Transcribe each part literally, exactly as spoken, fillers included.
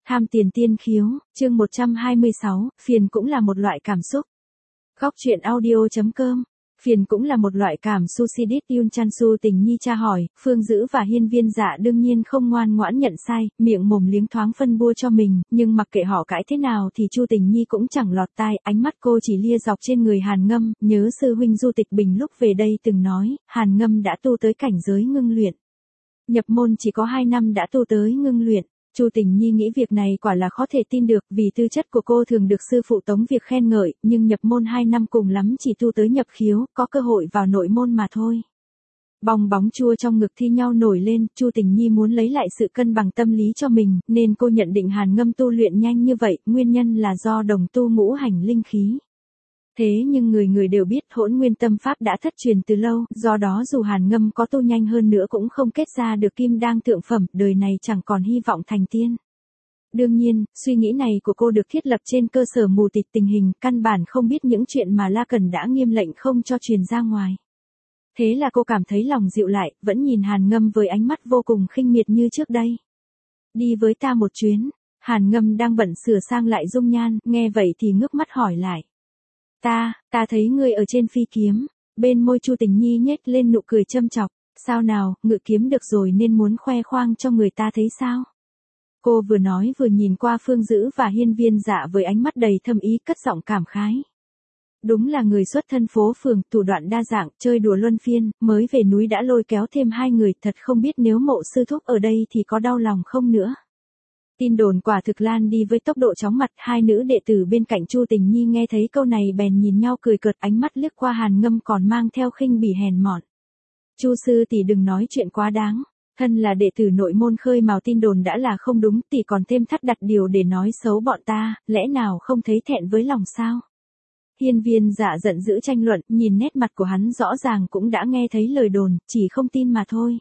Tham tiền tiên khiếu, chương một trăm hai mươi sáu, phiền cũng là một loại cảm xúc. Góc truyện audio chấm com. Phiền cũng là một loại cảm Susidit Yun Chansu Tình Nhi tra hỏi, Phương Dữ và Hiên Viên Dạ đương nhiên không ngoan ngoãn nhận sai, miệng mồm liếng thoáng phân bua cho mình, nhưng mặc kệ họ cãi thế nào thì Chu Tình Nhi cũng chẳng lọt tai, ánh mắt cô chỉ lia dọc trên người Hàn Ngâm, nhớ sư huynh Du Tịch Bình lúc về đây từng nói, Hàn Ngâm đã tu tới cảnh giới ngưng luyện. Nhập môn chỉ có hai năm đã tu tới ngưng luyện. Chu Tình Nhi nghĩ việc này quả là khó thể tin được, vì tư chất của cô thường được sư phụ Tống Việc khen ngợi, nhưng nhập môn hai năm cùng lắm chỉ tu tới nhập khiếu, có cơ hội vào nội môn mà thôi. Bong bóng chua trong ngực thi nhau nổi lên, Chu Tình Nhi muốn lấy lại sự cân bằng tâm lý cho mình, nên cô nhận định Hàn Ngâm tu luyện nhanh như vậy, nguyên nhân là do đồng tu ngũ hành linh khí. Thế nhưng người người đều biết Hỗn Nguyên Tâm Pháp đã thất truyền từ lâu, do đó dù Hàn Ngâm có tu nhanh hơn nữa cũng không kết ra được kim đan thượng phẩm, đời này chẳng còn hy vọng thành tiên. Đương nhiên, suy nghĩ này của cô được thiết lập trên cơ sở mù tịt tình hình, căn bản không biết những chuyện mà La Cẩn đã nghiêm lệnh không cho truyền ra ngoài. Thế là cô cảm thấy lòng dịu lại, vẫn nhìn Hàn Ngâm với ánh mắt vô cùng khinh miệt như trước đây. Đi với ta một chuyến. Hàn Ngâm đang bận sửa sang lại dung nhan, nghe vậy thì ngước mắt hỏi lại. Ta, ta thấy ngươi ở trên phi kiếm. Bên môi Chu Tình Nhi nhếch lên nụ cười châm chọc. Sao nào, ngự kiếm được rồi nên muốn khoe khoang cho người ta thấy sao? Cô vừa nói vừa nhìn qua Phương Dữ và Hiên Viên Dạ với ánh mắt đầy thâm ý, cất giọng cảm khái. Đúng là người xuất thân phố phường, thủ đoạn đa dạng, chơi đùa luân phiên, mới về núi đã lôi kéo thêm hai người, thật không biết nếu Mộ sư thúc ở đây thì có đau lòng không nữa. Tin đồn quả thực lan đi với tốc độ chóng mặt, hai nữ đệ tử bên cạnh Chu Tình Nhi nghe thấy câu này bèn nhìn nhau cười cợt, ánh mắt liếc qua Hàn Ngâm còn mang theo khinh bỉ hèn mọn. Chu sư tỷ đừng nói chuyện quá đáng, thân là đệ tử nội môn khơi mào tin đồn đã là không đúng, tỷ còn thêm thắt đặt điều để nói xấu bọn ta, lẽ nào không thấy thẹn với lòng sao? Hiên Viên Dạ giận dữ tranh luận, nhìn nét mặt của hắn rõ ràng cũng đã nghe thấy lời đồn, chỉ không tin mà thôi.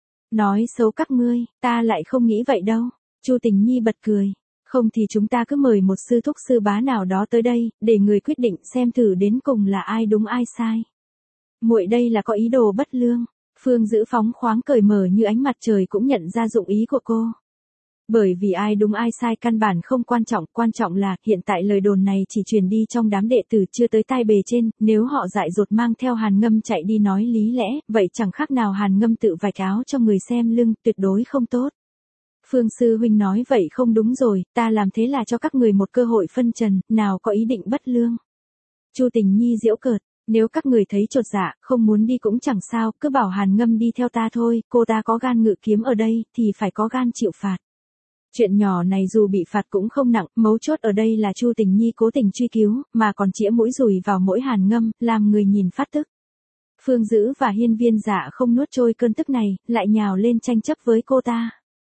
Nói xấu các ngươi, ta lại không nghĩ vậy đâu. Chu Tình Nhi bật cười, không thì chúng ta cứ mời một sư thúc sư bá nào đó tới đây, để người quyết định xem thử đến cùng là ai đúng ai sai. Muội đây là có ý đồ bất lương. Phương Dữ phóng khoáng cởi mở như ánh mặt trời cũng nhận ra dụng ý của cô. Bởi vì ai đúng ai sai căn bản không quan trọng, quan trọng là hiện tại lời đồn này chỉ truyền đi trong đám đệ tử chưa tới tai bề trên, nếu họ dại dột mang theo Hàn Ngâm chạy đi nói lý lẽ, vậy chẳng khác nào Hàn Ngâm tự vạch áo cho người xem lưng, tuyệt đối không tốt. Phương sư huynh nói vậy không đúng rồi, ta làm thế là cho các người một cơ hội phân trần, nào có ý định bất lương. Chu Tình Nhi giễu cợt, nếu các người thấy chột dạ, không muốn đi cũng chẳng sao, cứ bảo Hàn Ngâm đi theo ta thôi, cô ta có gan ngự kiếm ở đây, thì phải có gan chịu phạt. Chuyện nhỏ này dù bị phạt cũng không nặng, mấu chốt ở đây là Chu Tình Nhi cố tình truy cứu, mà còn chĩa mũi dùi vào mỗi Hàn Ngâm, làm người nhìn phát tức. Phương Dữ và Hiên Viên Dạ không nuốt trôi cơn tức này, lại nhào lên tranh chấp với cô ta.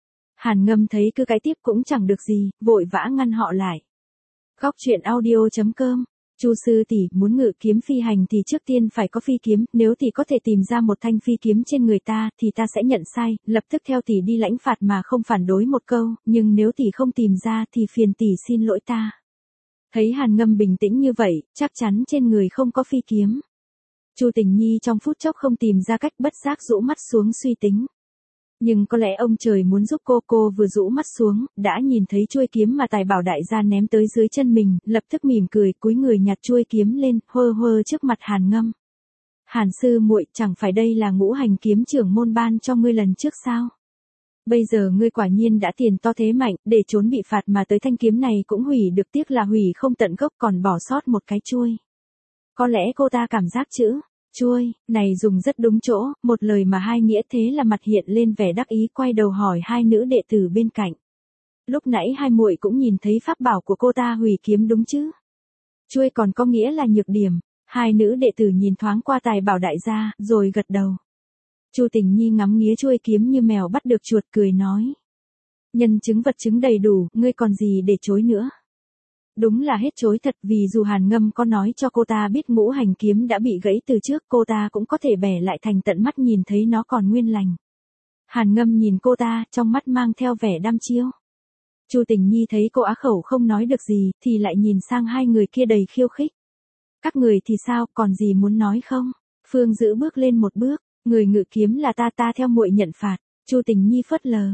Hàn Ngâm thấy cứ cái tiếp cũng chẳng được gì, vội vã ngăn họ lại. Góc truyện audio chấm com. Chu sư tỷ muốn ngự kiếm phi hành thì trước tiên phải có phi kiếm, nếu tỷ có thể tìm ra một thanh phi kiếm trên người ta thì ta sẽ nhận sai, lập tức theo tỷ đi lãnh phạt mà không phản đối một câu, nhưng nếu tỷ không tìm ra thì phiền tỷ xin lỗi ta. Thấy Hàn Ngâm bình tĩnh như vậy, chắc chắn trên người không có phi kiếm. Chu Tình Nhi trong phút chốc không tìm ra cách, bất giác rũ mắt xuống suy tính. Nhưng có lẽ ông trời muốn giúp cô, cô vừa rũ mắt xuống, đã nhìn thấy chuôi kiếm mà Tài Bảo đại gia ném tới dưới chân mình, lập tức mỉm cười, cúi người nhặt chuôi kiếm lên, hơ hơ trước mặt Hàn Ngâm. Hàn sư muội, chẳng phải đây là ngũ hành kiếm trưởng môn ban cho ngươi lần trước sao? Bây giờ ngươi quả nhiên đã tiền to thế mạnh, để trốn bị phạt mà tới thanh kiếm này cũng hủy được, tiếc là hủy không tận gốc còn bỏ sót một cái chuôi. Có lẽ cô ta cảm giác chữ chuôi này dùng rất đúng chỗ, một lời mà hai nghĩa, thế là mặt hiện lên vẻ đắc ý, quay đầu hỏi hai nữ đệ tử bên cạnh. Lúc nãy hai muội cũng nhìn thấy pháp bảo của cô ta hủy kiếm đúng chứ? Chuôi còn có nghĩa là nhược điểm. Hai nữ đệ tử nhìn thoáng qua Tài Bảo đại gia, rồi gật đầu. Chu Tình Nhi ngắm nghía chuôi kiếm như mèo bắt được chuột, cười nói. Nhân chứng vật chứng đầy đủ, ngươi còn gì để chối nữa? Đúng là hết chối thật, vì dù Hàn Ngâm có nói cho cô ta biết ngũ hành kiếm đã bị gãy từ trước, cô ta cũng có thể bẻ lại thành tận mắt nhìn thấy nó còn nguyên lành. Hàn Ngâm nhìn cô ta, trong mắt mang theo vẻ đăm chiêu. Chu Tình Nhi thấy cô á khẩu không nói được gì, thì lại nhìn sang hai người kia đầy khiêu khích. Các người thì sao, còn gì muốn nói không? Phương Dữ bước lên một bước, người ngự kiếm là ta, ta theo muội nhận phạt. Chu Tình Nhi phớt lờ.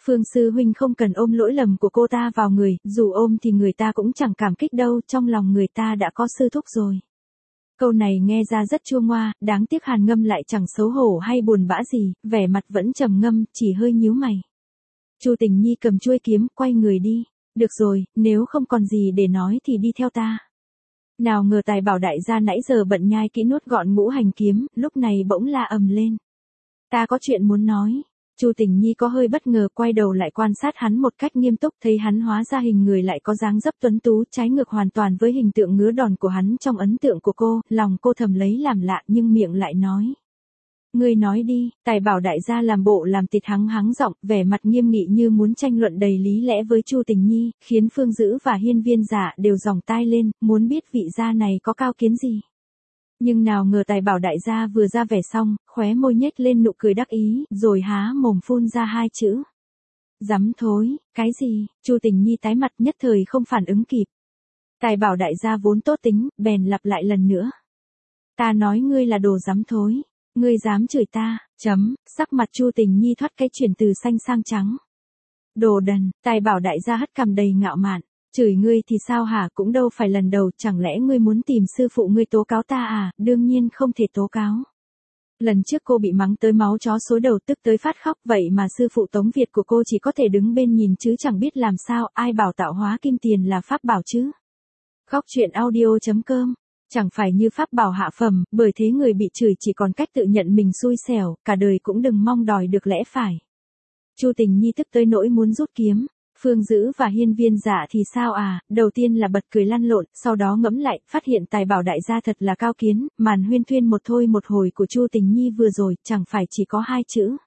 Phương sư huynh không cần ôm lỗi lầm của cô ta vào người, dù ôm thì người ta cũng chẳng cảm kích đâu, trong lòng người ta đã có sư thúc rồi. Câu này nghe ra rất chua ngoa, đáng tiếc Hàn Ngâm lại chẳng xấu hổ hay buồn bã gì, vẻ mặt vẫn trầm ngâm, chỉ hơi nhíu mày. Chu Tình Nhi cầm chuôi kiếm, quay người đi. Được rồi, nếu không còn gì để nói thì đi theo ta. Nào ngờ Tài Bảo đại gia nãy giờ bận nhai kỹ nuốt gọn ngũ hành kiếm, lúc này bỗng la ầm lên. Ta có chuyện muốn nói. Chu Tình Nhi có hơi bất ngờ, quay đầu lại quan sát hắn một cách nghiêm túc, thấy hắn hóa ra hình người lại có dáng dấp tuấn tú, trái ngược hoàn toàn với hình tượng ngứa đòn của hắn trong ấn tượng của cô, lòng cô thầm lấy làm lạ nhưng miệng lại nói. Ngươi nói đi. Tài Bảo đại gia làm bộ làm tịt hắng hắng giọng, vẻ mặt nghiêm nghị như muốn tranh luận đầy lý lẽ với Chu Tình Nhi, khiến Phương Dữ và Hiên Viên Dạ đều dòng tai lên, muốn biết vị gia này có cao kiến gì. Nhưng nào ngờ Tài Bảo đại gia vừa ra vẻ xong, khóe môi nhếch lên nụ cười đắc ý, rồi há mồm phun ra hai chữ. Dám thối. Cái gì? Chu Tình Nhi tái mặt, nhất thời không phản ứng kịp. Tài Bảo đại gia vốn tốt tính, bèn lặp lại lần nữa. Ta nói ngươi là đồ dám thối. Ngươi dám chửi ta, chấm, sắc mặt Chu Tình Nhi thoát cái chuyển từ xanh sang trắng. Đồ đần. Tài Bảo đại gia hất cằm đầy ngạo mạn. Chửi ngươi thì sao hả, cũng đâu phải lần đầu, chẳng lẽ ngươi muốn tìm sư phụ ngươi tố cáo ta à, đương nhiên không thể tố cáo. Lần trước cô bị mắng tới máu chó xối đầu, tức tới phát khóc, vậy mà sư phụ Tống Việt của cô chỉ có thể đứng bên nhìn chứ chẳng biết làm sao, ai bảo tạo hóa kim tiền là pháp bảo chứ. Khóc chuyện audio chấm com. Chẳng phải như pháp bảo hạ phẩm, bởi thế người bị chửi chỉ còn cách tự nhận mình xui xẻo, cả đời cũng đừng mong đòi được lẽ phải. Chu Tình Nhi tức tới nỗi muốn rút kiếm. Phương Dữ và Hiên Viên Dạ thì sao à, đầu tiên là bật cười lăn lộn, sau đó ngẫm lại, phát hiện Tài Bảo đại gia thật là cao kiến, màn huyên thuyên một thôi một hồi của Chu Tình Nhi vừa rồi, chẳng phải chỉ có hai chữ.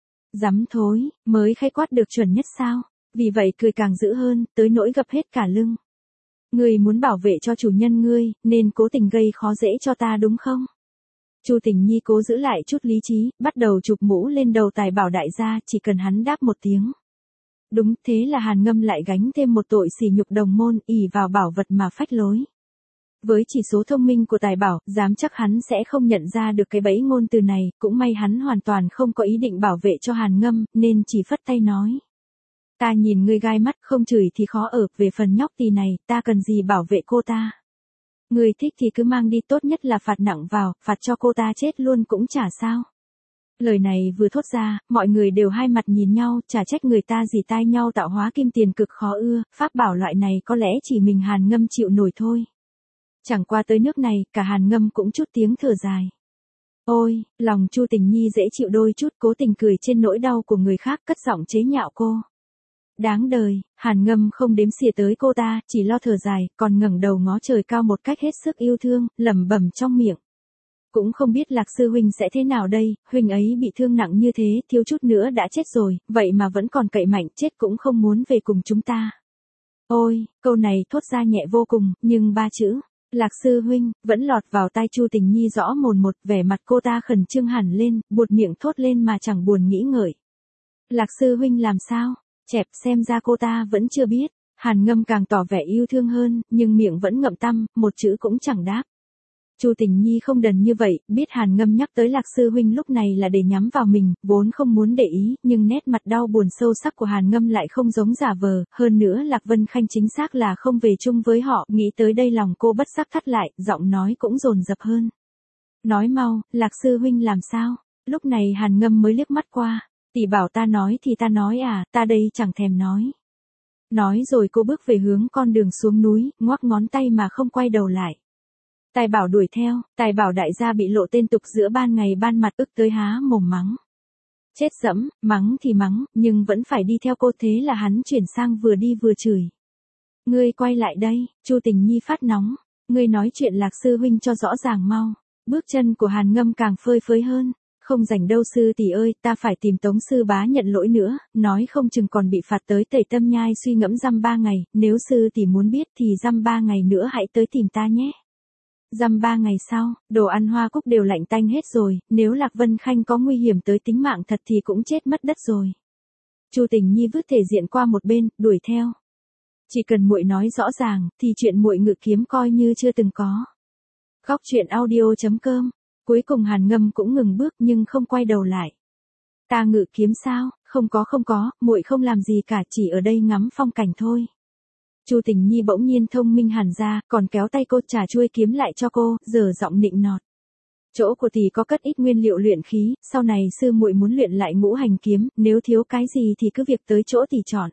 Dám thối, mới khai quát được chuẩn nhất sao, vì vậy cười càng dữ hơn, tới nỗi gập hết cả lưng. Ngươi muốn bảo vệ cho chủ nhân ngươi, nên cố tình gây khó dễ cho ta đúng không? Chu Tình Nhi cố giữ lại chút lý trí, bắt đầu chụp mũ lên đầu Tài Bảo đại gia, chỉ cần hắn đáp một tiếng. Đúng, thế là Hàn Ngâm lại gánh thêm một tội sỉ nhục đồng môn, ỷ vào bảo vật mà phách lối. Với chỉ số thông minh của Tài Bảo, dám chắc hắn sẽ không nhận ra được cái bẫy ngôn từ này, cũng may hắn hoàn toàn không có ý định bảo vệ cho Hàn Ngâm, nên chỉ phất tay nói. Ta nhìn ngươi gai mắt, không chửi thì khó ở, về phần nhóc tỳ này, ta cần gì bảo vệ cô ta. Ngươi thích thì cứ mang đi, tốt nhất là phạt nặng vào, phạt cho cô ta chết luôn cũng chả sao. Lời này vừa thốt ra, mọi người đều hai mặt nhìn nhau, chả trách người ta dì tai nhau tạo hóa kim tiền cực khó ưa, pháp bảo loại này có lẽ chỉ mình Hàn Ngâm chịu nổi thôi. Chẳng qua tới nước này, cả Hàn Ngâm cũng chút tiếng thở dài. Ôi, lòng Chu Tình Nhi dễ chịu đôi chút, cố tình cười trên nỗi đau của người khác, cất giọng chế nhạo cô. Đáng đời. Hàn Ngâm không đếm xỉa tới cô ta, chỉ lo thở dài, còn ngẩng đầu ngó trời cao một cách hết sức yêu thương, lẩm bẩm trong miệng. Cũng không biết Lạc sư huynh sẽ thế nào đây, huynh ấy bị thương nặng như thế, thiếu chút nữa đã chết rồi, vậy mà vẫn còn cậy mạnh, chết cũng không muốn về cùng chúng ta. Ôi, câu này thốt ra nhẹ vô cùng, nhưng ba chữ, Lạc sư huynh, vẫn lọt vào tai Chu Tình Nhi rõ mồn một, vẻ mặt cô ta khẩn trương hẳn lên, buột miệng thốt lên mà chẳng buồn nghĩ ngợi. Lạc sư huynh làm sao? Chẹp, xem ra cô ta vẫn chưa biết. Hàn Ngâm càng tỏ vẻ yêu thương hơn, nhưng miệng vẫn ngậm tăm, một chữ cũng chẳng đáp. Chu Tình Nhi không đần như vậy, biết Hàn Ngâm nhắc tới Lạc sư huynh lúc này là để nhắm vào mình, vốn không muốn để ý, nhưng nét mặt đau buồn sâu sắc của Hàn Ngâm lại không giống giả vờ, hơn nữa Lạc Vân Khanh chính xác là không về chung với họ, nghĩ tới đây lòng cô bất giác thắt lại, giọng nói cũng dồn dập hơn. Nói mau, Lạc sư huynh làm sao? Lúc này Hàn Ngâm mới liếc mắt qua, tỷ bảo ta nói thì ta nói à, ta đây chẳng thèm nói. Nói rồi cô bước về hướng con đường xuống núi, ngoắc ngón tay mà không quay đầu lại. Tài Bảo đuổi theo, Tài Bảo đại gia bị lộ tên tục giữa ban ngày ban mặt, ức tới há mồm mắng. Chết dẫm, mắng thì mắng, nhưng vẫn phải đi theo cô, thế là hắn chuyển sang vừa đi vừa chửi. Ngươi quay lại đây. Chu Tình Nhi phát nóng, ngươi nói chuyện Lạc sư huynh cho rõ ràng mau. Bước chân của Hàn Ngâm càng phơi phới hơn. Không rảnh đâu sư tỷ ơi, ta phải tìm Tống sư bá nhận lỗi nữa, nói không chừng còn bị phạt tới tẩy tâm nhai suy ngẫm dăm ba ngày, nếu sư tỷ muốn biết thì dăm ba ngày nữa hãy tới tìm ta nhé. Dăm ba ngày sau, đồ ăn Hoa Cúc đều lạnh tanh hết rồi, nếu Lạc Vân Khanh có nguy hiểm tới tính mạng thật thì cũng chết mất đất rồi. Chu Tình Nhi vứt thể diện qua một bên, đuổi theo. Chỉ cần muội nói rõ ràng, thì chuyện muội ngự kiếm coi như chưa từng có. Khóc chuyện audio chấm com. Cuối cùng Hàn Ngâm cũng ngừng bước nhưng không quay đầu lại. Ta ngự kiếm sao? Không Không có không có, muội không làm gì cả, chỉ ở đây ngắm phong cảnh thôi. Chu Tình Nhi bỗng nhiên thông minh hẳn ra, còn kéo tay cô trà chuôi kiếm lại cho cô, giờ giọng nịnh nọt. Chỗ của tỷ có cất ít nguyên liệu luyện khí, sau này sư muội muốn luyện lại ngũ hành kiếm, nếu thiếu cái gì thì cứ việc tới chỗ tỷ chọn.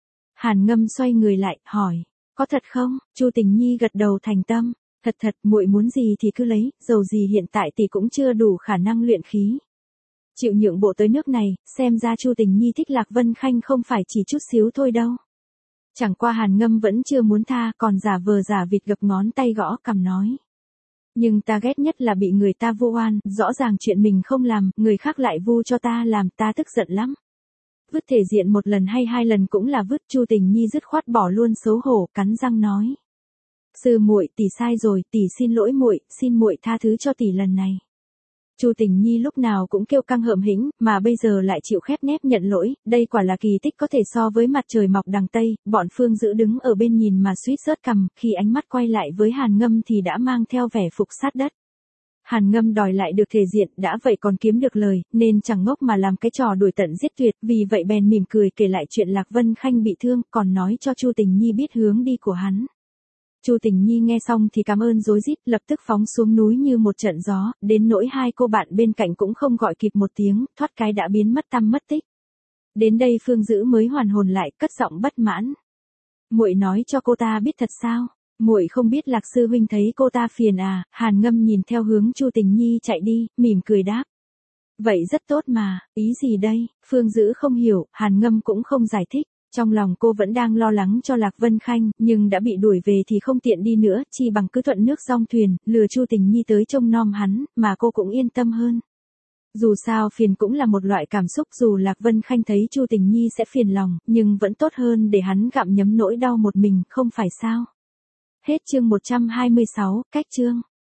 Hàn Ngâm xoay người lại, hỏi, có thật không? Chu Tình Nhi gật đầu thành tâm, thật thật, muội muốn gì thì cứ lấy, dầu gì hiện tại tỷ cũng chưa đủ khả năng luyện khí. Chịu nhượng bộ tới nước này, xem ra Chu Tình Nhi thích Lạc Vân Khanh không phải chỉ chút xíu thôi đâu. Chẳng qua Hàn Ngâm vẫn chưa muốn tha, còn giả vờ giả vịt gập ngón tay gõ cằm nói. Nhưng ta ghét nhất là bị người ta vu oan, rõ ràng chuyện mình không làm, người khác lại vu cho ta làm, ta tức giận lắm. Vứt thể diện một lần hay hai lần cũng là vứt. Chu Tình Nhi dứt khoát bỏ luôn xấu hổ, cắn răng nói. Sư muội, tỷ sai rồi, tỷ xin lỗi muội, xin muội tha thứ cho tỷ lần này. Chu Tình Nhi lúc nào cũng kêu căng hậm hĩnh, mà bây giờ lại chịu khép nép nhận lỗi, đây quả là kỳ tích có thể so với mặt trời mọc đằng Tây. Bọn Phương Dữ đứng ở bên nhìn mà suýt rớt cằm, khi ánh mắt quay lại với Hàn Ngâm thì đã mang theo vẻ phục sát đất. Hàn Ngâm đòi lại được thể diện, đã vậy còn kiếm được lời, nên chẳng ngốc mà làm cái trò đuổi tận giết tuyệt, vì vậy bèn mỉm cười kể lại chuyện Lạc Vân Khanh bị thương, còn nói cho Chu Tình Nhi biết hướng đi của hắn. Chu Tình Nhi nghe xong thì cảm ơn rối rít, lập tức phóng xuống núi như một trận gió, đến nỗi hai cô bạn bên cạnh cũng không gọi kịp một tiếng, thoát cái đã biến mất tăm mất tích. Đến đây Phương Dữ mới hoàn hồn lại, cất giọng bất mãn. Muội nói cho cô ta biết thật sao? Muội không biết Lạc sư huynh thấy cô ta phiền à? Hàn Ngâm nhìn theo hướng Chu Tình Nhi chạy đi, mỉm cười đáp. Vậy rất tốt mà, ý gì đây? Phương Dữ không hiểu, Hàn Ngâm cũng không giải thích. Trong lòng cô vẫn đang lo lắng cho Lạc Vân Khanh, nhưng đã bị đuổi về thì không tiện đi nữa, chi bằng cứ thuận nước dong thuyền, lừa Chu Tình Nhi tới trông nom hắn, mà cô cũng yên tâm hơn. Dù sao phiền cũng là một loại cảm xúc, dù Lạc Vân Khanh thấy Chu Tình Nhi sẽ phiền lòng, nhưng vẫn tốt hơn để hắn gặm nhấm nỗi đau một mình, không phải sao? Hết chương một trăm hai mươi sáu, cách chương.